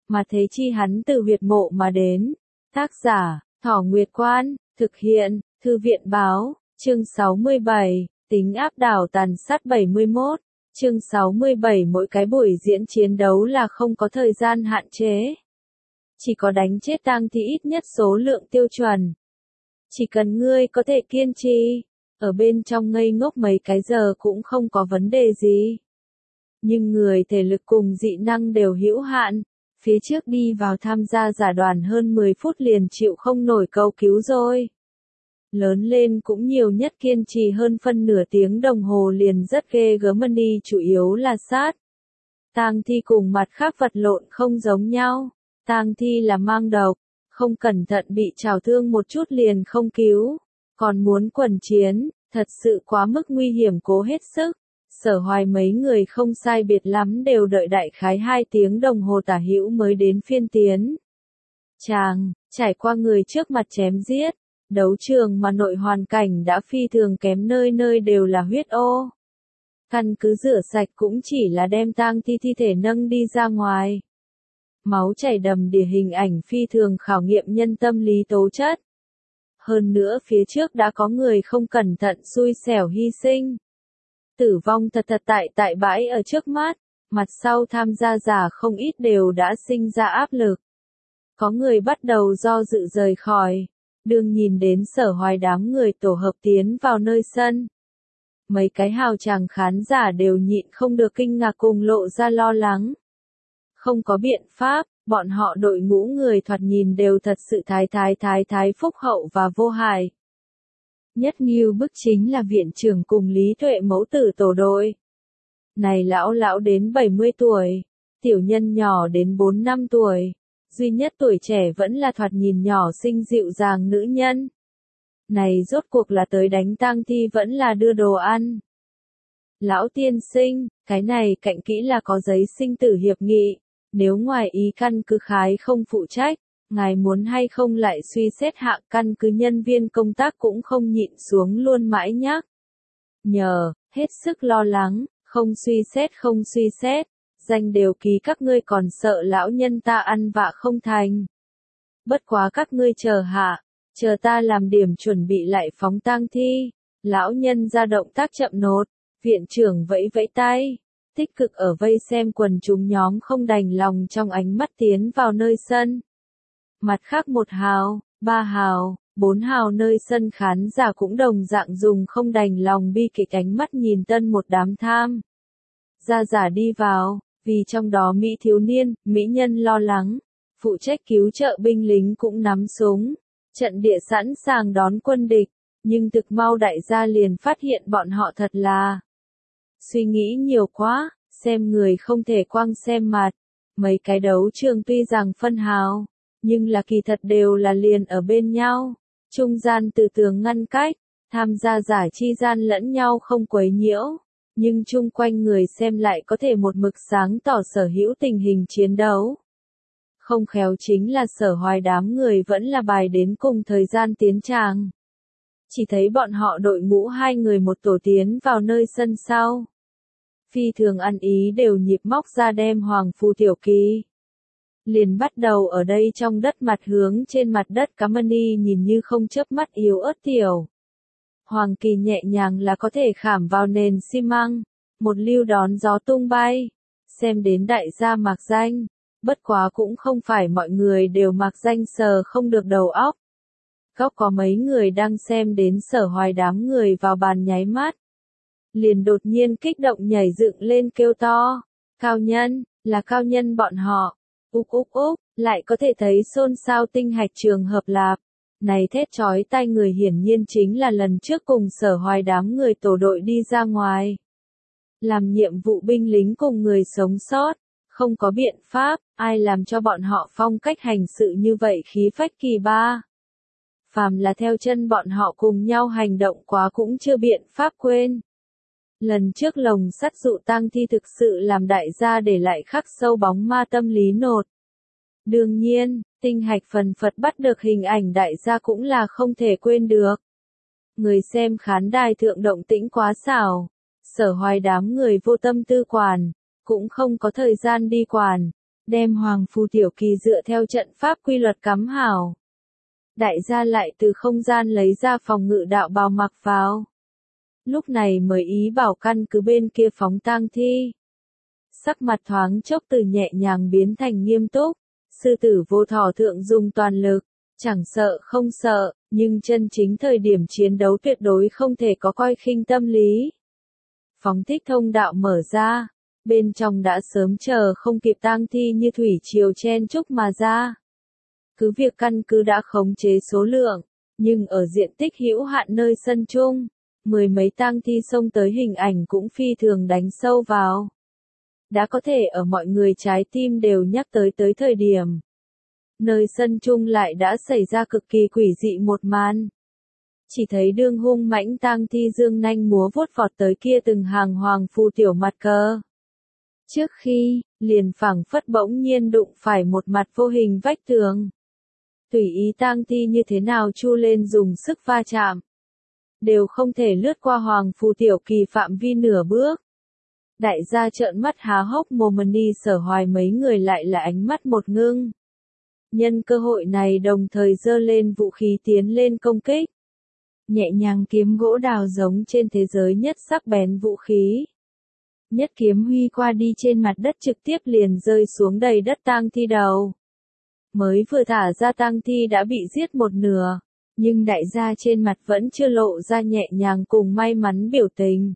mà thế chi hắn từ huyệt mộ mà đến. Tác giả, Thỏ Nguyệt Quan, thực hiện, Thư viện báo, chương 67, tính áp đảo tàn sát 71, chương 67 mỗi cái buổi diễn chiến đấu là không có thời gian hạn chế. Chỉ có đánh chết tang thì ít nhất số lượng tiêu chuẩn. Chỉ cần ngươi có thể kiên trì, ở bên trong ngây ngốc mấy cái giờ cũng không có vấn đề gì. Nhưng người thể lực cùng dị năng đều hữu hạn, phía trước đi vào tham gia giả đoàn hơn 10 phút liền chịu không nổi cầu cứu rồi. Lớn lên cũng nhiều nhất kiên trì hơn phân nửa tiếng đồng hồ liền rất ghê gớm, đi chủ yếu là sát. Tang thi cùng mặt khác vật lộn không giống nhau, tang thi là mang độc, không cẩn thận bị trào thương một chút liền không cứu, còn muốn quần chiến, thật sự quá mức nguy hiểm, cố hết sức. Sở Hoài mấy người không sai biệt lắm đều đợi đại khái 2 tiếng đồng hồ tả hữu mới đến phiên tiến. Trải qua người trước mặt chém giết, đấu trường mà nội hoàn cảnh đã phi thường kém, nơi nơi đều là huyết ô. Căn cứ rửa sạch cũng chỉ là đem tang thi thi thể nâng đi ra ngoài. Máu chảy đầm đìa, hình ảnh phi thường khảo nghiệm nhân tâm lý tố chất. Hơn nữa phía trước đã có người không cẩn thận xui xẻo hy sinh. Tử vong thật tại bãi ở trước mắt, mặt sau tham gia giả không ít đều đã sinh ra áp lực. Có người bắt đầu do dự rời khỏi, đương nhìn đến Sở Hoài đám người tổ hợp tiến vào nơi sân. Mấy cái hào tràng khán giả đều nhịn không được kinh ngạc cùng lộ ra lo lắng. Không có biện pháp, bọn họ đội ngũ người thoạt nhìn đều thật sự thái phúc hậu và vô hại. Nhất nghiêu bức chính là viện trưởng cùng Lý Tuệ mẫu tử tổ đội. Này lão đến 70 tuổi, tiểu nhân nhỏ đến 4-5 tuổi, duy nhất tuổi trẻ vẫn là thoạt nhìn nhỏ xinh dịu dàng nữ nhân. Này rốt cuộc là tới đánh tang thi vẫn là đưa đồ ăn. Lão tiên sinh, cái này cạnh kỹ là có giấy sinh tử hiệp nghị, nếu ngoài ý căn cứ khái không phụ trách, ngài muốn hay không lại suy xét hạng căn cứ, nhân viên công tác cũng không nhịn xuống luôn mãi nhắc. Nhờ, hết sức lo lắng, không suy xét, danh đều ký các ngươi còn sợ lão nhân ta ăn vạ không thành. Bất quá các ngươi chờ ta làm điểm chuẩn bị lại phóng tang thi. Lão nhân ra động tác chậm nốt, viện trưởng vẫy vẫy tay, tích cực ở vây xem quần chúng nhóm không đành lòng trong ánh mắt tiến vào nơi sân. Mặt khác 1 hào, 3 hào, 4 hào nơi sân khán giả cũng đồng dạng dùng không đành lòng bi kịch ánh mắt nhìn tân một đám tham gia giả đi vào, vì trong đó mỹ thiếu niên, mỹ nhân lo lắng, phụ trách cứu trợ binh lính cũng nắm súng, trận địa sẵn sàng đón quân địch, nhưng thực mau đại gia liền phát hiện bọn họ thật là suy nghĩ nhiều quá, xem người không thể quang xem mặt, mấy cái đấu trường tuy rằng phân hào, nhưng là kỳ thật đều là liền ở bên nhau, trung gian từ tường ngăn cách, tham gia giả chi gian lẫn nhau không quấy nhiễu, nhưng chung quanh người xem lại có thể một mực sáng tỏ sở hữu tình hình chiến đấu. Không khéo chính là Sở Hoài đám người vẫn là bài đến cùng thời gian tiến tràng. Chỉ thấy bọn họ đội ngũ 2 người một tổ tiến vào nơi sân sau. Phi thường ăn ý đều nhịp móc ra đem Hoàng Phù Tiểu Kỳ. Liền bắt đầu ở đây trong đất mặt hướng trên mặt đất cắm mani nhìn như không chớp mắt yếu ớt tiểu. Hoàng Kỳ nhẹ nhàng là có thể khảm vào nền xi măng, một lưu đón gió tung bay. Xem đến đại gia mạc danh, bất quá cũng không phải mọi người đều mạc danh sờ không được đầu óc. Góc có mấy người đang xem đến Sở Hoài đám người vào bàn nháy mắt. Liền đột nhiên kích động nhảy dựng lên kêu to, cao nhân, là cao nhân bọn họ, úc, lại có thể thấy xôn xao tinh hạch trường hợp lạp. Này thét chói tai người hiển nhiên chính là lần trước cùng Sở Hoài đám người tổ đội đi ra ngoài. Làm nhiệm vụ binh lính cùng người sống sót, không có biện pháp, ai làm cho bọn họ phong cách hành sự như vậy khí phách kỳ ba. Phàm là theo chân bọn họ cùng nhau hành động quá cũng chưa biện pháp quên. Lần trước lồng sắt dụ tang thi thực sự làm đại gia để lại khắc sâu bóng ma tâm lý nột. Đương nhiên, tinh hạch phần phật bắt được hình ảnh đại gia cũng là không thể quên được. Người xem khán đài thượng động tĩnh quá xảo, Sở Hoài đám người vô tâm tư quản, cũng không có thời gian đi quản, đem Hoàng Phù Tiểu Kỳ dựa theo trận pháp quy luật cắm hảo. Đại gia lại từ không gian lấy ra phòng ngự đạo bào mặc vào. Lúc này mới ý bảo căn cứ bên kia phóng tang thi. Sắc mặt thoáng chốc từ nhẹ nhàng biến thành nghiêm túc, sư tử vô thỏ thượng dùng toàn lực, chẳng sợ không sợ, nhưng chân chính thời điểm chiến đấu tuyệt đối không thể có coi khinh tâm lý. Phóng thích thông đạo mở ra, bên trong đã sớm chờ không kịp tang thi như thủy triều chen chúc mà ra. Cứ việc căn cứ đã khống chế số lượng, nhưng ở diện tích hữu hạn nơi sân chung, mười mấy tang thi xông tới hình ảnh cũng phi thường đánh sâu vào. Đã có thể ở mọi người trái tim đều nhắc tới thời điểm. Nơi sân chung lại đã xảy ra cực kỳ quỷ dị một màn. Chỉ thấy đương hung mãnh tang thi dương nanh múa vuốt vọt tới kia từng hàng Hoàng Phù Tiểu mặt cờ. Trước khi, liền phảng phất bỗng nhiên đụng phải một mặt vô hình vách tường. Tùy ý tang thi như thế nào chu lên dùng sức va chạm, đều không thể lướt qua Hoàng Phù Tiểu Kỳ phạm vi nửa bước. Đại gia trợn mắt há hốc mồm, đi Sở Hoài mấy người lại là ánh mắt một ngưng. Nhân cơ hội này đồng thời giơ lên vũ khí tiến lên công kích. Nhẹ nhàng kiếm gỗ đào giống trên thế giới nhất sắc bén vũ khí. Nhất kiếm huy qua đi trên mặt đất trực tiếp liền rơi xuống đầy đất tang thi đầu. Mới vừa thả ra tang thi đã bị giết một nửa, nhưng đại gia trên mặt vẫn chưa lộ ra nhẹ nhàng cùng may mắn biểu tình.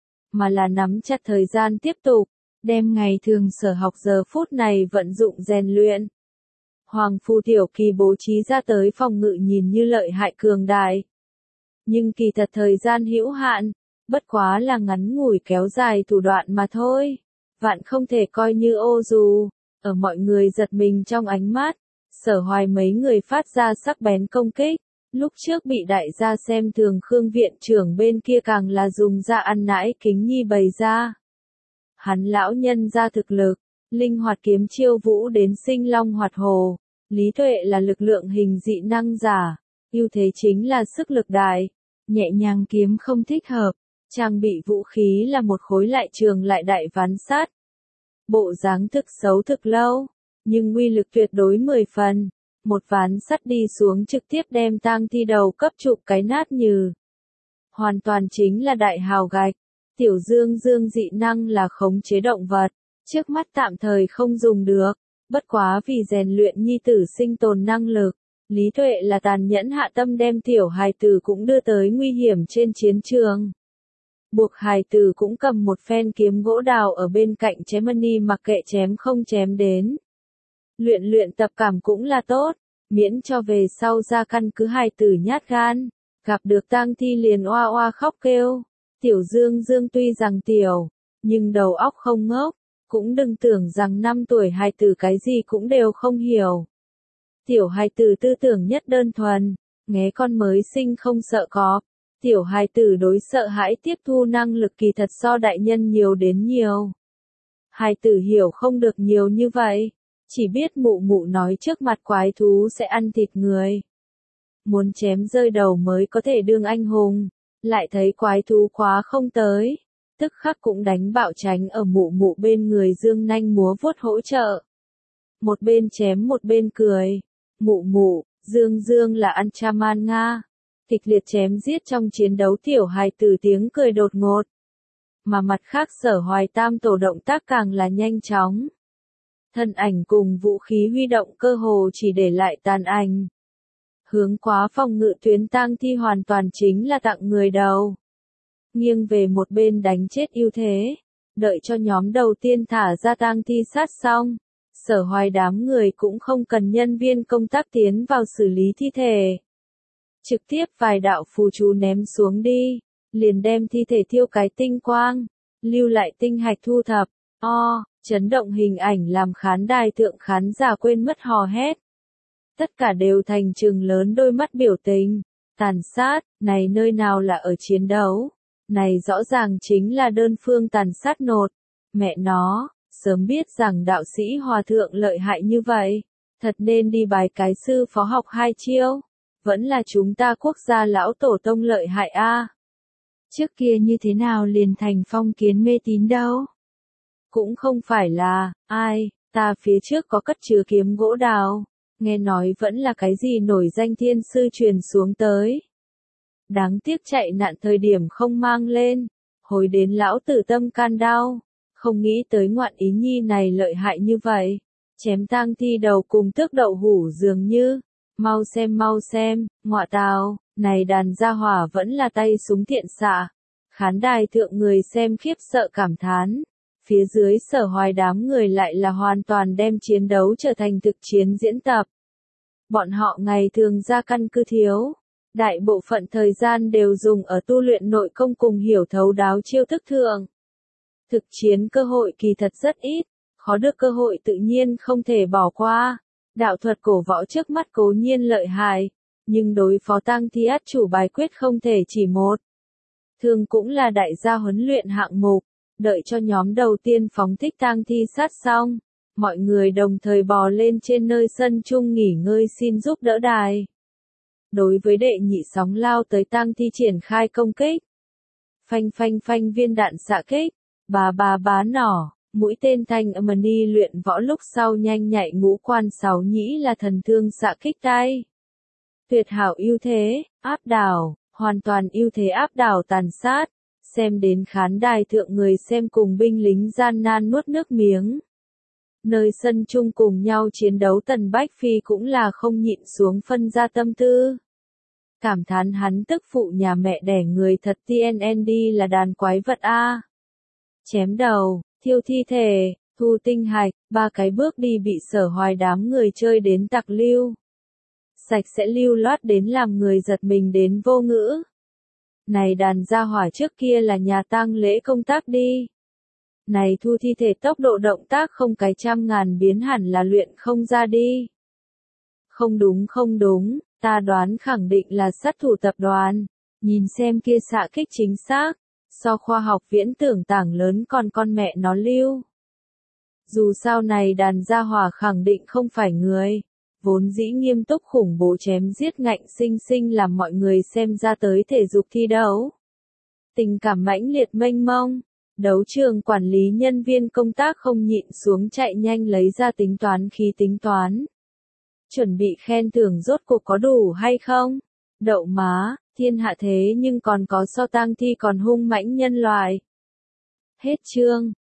Mà là nắm chặt thời gian tiếp tục, đem ngày thường sở học giờ phút này vận dụng rèn luyện. Hoàng Phù Tiểu Kỳ bố trí ra tới phòng ngự nhìn như lợi hại cường đại. Nhưng kỳ thật thời gian hữu hạn, bất quá là ngắn ngủi kéo dài thủ đoạn mà thôi. Vạn không thể coi như ô dù. Ở mọi người giật mình trong ánh mắt, Sở Hoài mấy người phát ra sắc bén công kích. Lúc trước bị đại gia xem thường Khương viện trưởng bên kia càng là dùng ra ăn nãi kính nhi bày ra. Hắn lão nhân ra thực lực, linh hoạt kiếm chiêu vũ đến sinh long hoạt hồ, lý tuệ là lực lượng hình dị năng giả, ưu thế chính là sức lực đại, nhẹ nhàng kiếm không thích hợp, trang bị vũ khí là một khối lại trường lại đại ván sắt. Bộ dáng thực xấu thực lâu, nhưng uy lực tuyệt đối 10 phần. Một ván sắt đi xuống trực tiếp đem tang thi đầu cấp chụp cái nát nhừ. Hoàn toàn chính là đại hào gạch. Tiểu Dương dị năng là khống chế động vật, trước mắt tạm thời không dùng được, bất quá vì rèn luyện nhi tử sinh tồn năng lực, Lý Tuệ là tàn nhẫn hạ tâm đem tiểu hài tử cũng đưa tới nguy hiểm trên chiến trường. Buộc hài tử cũng cầm một phen kiếm gỗ đào ở bên cạnh chém money mặc kệ chém không chém đến. Luyện tập cảm cũng là tốt, miễn cho về sau ra căn cứ hài tử nhát gan, gặp được tang thi liền oa oa khóc kêu. Tiểu Dương tuy rằng tiểu, nhưng đầu óc không ngốc, cũng đừng tưởng rằng 5 tuổi hài tử cái gì cũng đều không hiểu. Tiểu hài tử tư tưởng nhất đơn thuần, nghé con mới sinh không sợ cọp. Tiểu hài tử đối sợ hãi tiếp thu năng lực kỳ thật so đại nhân nhiều đến nhiều. Hài tử hiểu không được nhiều như vậy, chỉ biết mụ mụ nói trước mặt quái thú sẽ ăn thịt người. Muốn chém rơi đầu mới có thể đương anh hùng, lại thấy quái thú quá không tới, tức khắc cũng đánh bạo tránh ở mụ mụ bên người dương nanh múa vuốt hỗ trợ. Một bên chém một bên cười, mụ mụ, Dương là ăn chaman Nga. Kịch liệt chém giết trong chiến đấu tiểu hài tử tiếng cười đột ngột. Mà mặt khác Sở Hoài tam tổ động tác càng là nhanh chóng. Thân ảnh cùng vũ khí huy động cơ hồ chỉ để lại tàn ảnh. Hướng quá phòng ngự tuyến tang thi hoàn toàn chính là tặng người đầu. Nghiêng về một bên đánh chết ưu thế. Đợi cho nhóm đầu tiên thả ra tang thi sát xong. Sở Hoài đám người cũng không cần nhân viên công tác tiến vào xử lý thi thể. Trực tiếp vài đạo phù chú ném xuống đi, liền đem thi thể thiêu cái tinh quang, lưu lại tinh hạch thu thập, chấn động hình ảnh làm khán đài thượng khán giả quên mất hò hét. Tất cả đều thành trừng lớn đôi mắt biểu tình, tàn sát, này nơi nào là ở chiến đấu, này rõ ràng chính là đơn phương tàn sát nột, mẹ nó, sớm biết rằng đạo sĩ hòa thượng lợi hại như vậy, thật nên đi bài cái sư phó học 2 chiêu. Vẫn là chúng ta quốc gia lão tổ tông lợi hại a. Trước kia như thế nào liền thành phong kiến mê tín đâu. Cũng không phải là, ai, Ta phía trước có cất chứa kiếm gỗ đào, nghe nói vẫn là cái gì nổi danh thiên sư truyền xuống tới. Đáng tiếc chạy nạn thời điểm không mang lên, hồi đến lão tử tâm can đau, không nghĩ tới ngoạn ý nhi này lợi hại như vậy, chém tang thi đầu cùng tước đậu hủ dường như, mau xem, ngọa tào, này đàn gia hỏa vẫn là tay súng thiện xạ. Khán đài thượng người xem khiếp sợ cảm thán, phía dưới Sở Hoài đám người lại là hoàn toàn đem chiến đấu trở thành thực chiến diễn tập. Bọn họ ngày thường ra căn cứ thiếu, đại bộ phận thời gian đều dùng ở tu luyện nội công cùng hiểu thấu đáo chiêu thức thượng. Thực chiến cơ hội kỳ thật rất ít, khó được cơ hội tự nhiên không thể bỏ qua. Đạo thuật cổ võ trước mắt cố nhiên lợi hại, nhưng đối phó tang thi át chủ bài quyết không thể chỉ một. Thường cũng là đại gia huấn luyện hạng mục, đợi cho nhóm đầu tiên phóng thích tang thi sát xong, mọi người đồng thời bò lên trên nơi sân chung nghỉ ngơi xin giúp đỡ đài. Đối với đệ nhị sóng lao tới tang thi triển khai công kích. Phanh viên đạn xạ kích, bá nỏ, mũi tên thanh âm ni luyện võ lúc sau nhanh nhạy ngũ quan sáu nhĩ là thần thương xạ kích tay. Tuyệt hảo ưu thế, áp đảo, hoàn toàn ưu thế áp đảo tàn sát, xem đến khán đài thượng người xem cùng binh lính gian nan nuốt nước miếng. Nơi sân chung cùng nhau chiến đấu Tần Bách Phi cũng là không nhịn xuống phân ra tâm tư. Cảm thán hắn tức phụ nhà mẹ đẻ người thật TNND là đàn quái vật a. Chém đầu, thiêu thi thể, thu tinh hạch, ba cái bước đi bị Sở Hoài đám người chơi đến tặc lưu. Sạch sẽ lưu loát đến làm người giật mình đến vô ngữ. Này đàn gia hỏa trước kia là nhà tang lễ công tác đi. Này thu thi thể tốc độ động tác không cái trăm ngàn biến hẳn là luyện không ra đi. Không đúng, ta đoán khẳng định là sát thủ tập đoàn. Nhìn xem kia xạ kích chính xác, so khoa học viễn tưởng tảng lớn còn con mẹ nó lưu. Dù sao này đàn gia hỏa khẳng định không phải người. Vốn dĩ nghiêm túc khủng bố chém giết ngạnh sinh làm mọi người xem ra tới thể dục thi đấu. Tình cảm mãnh liệt mênh mông, đấu trường quản lý nhân viên công tác không nhịn xuống chạy nhanh lấy ra tính toán khí tính toán. Chuẩn bị khen thưởng rốt cuộc có đủ hay không? Đậu má, thiên hạ thế nhưng còn có so tang thi còn hung mãnh nhân loại. Hết chương.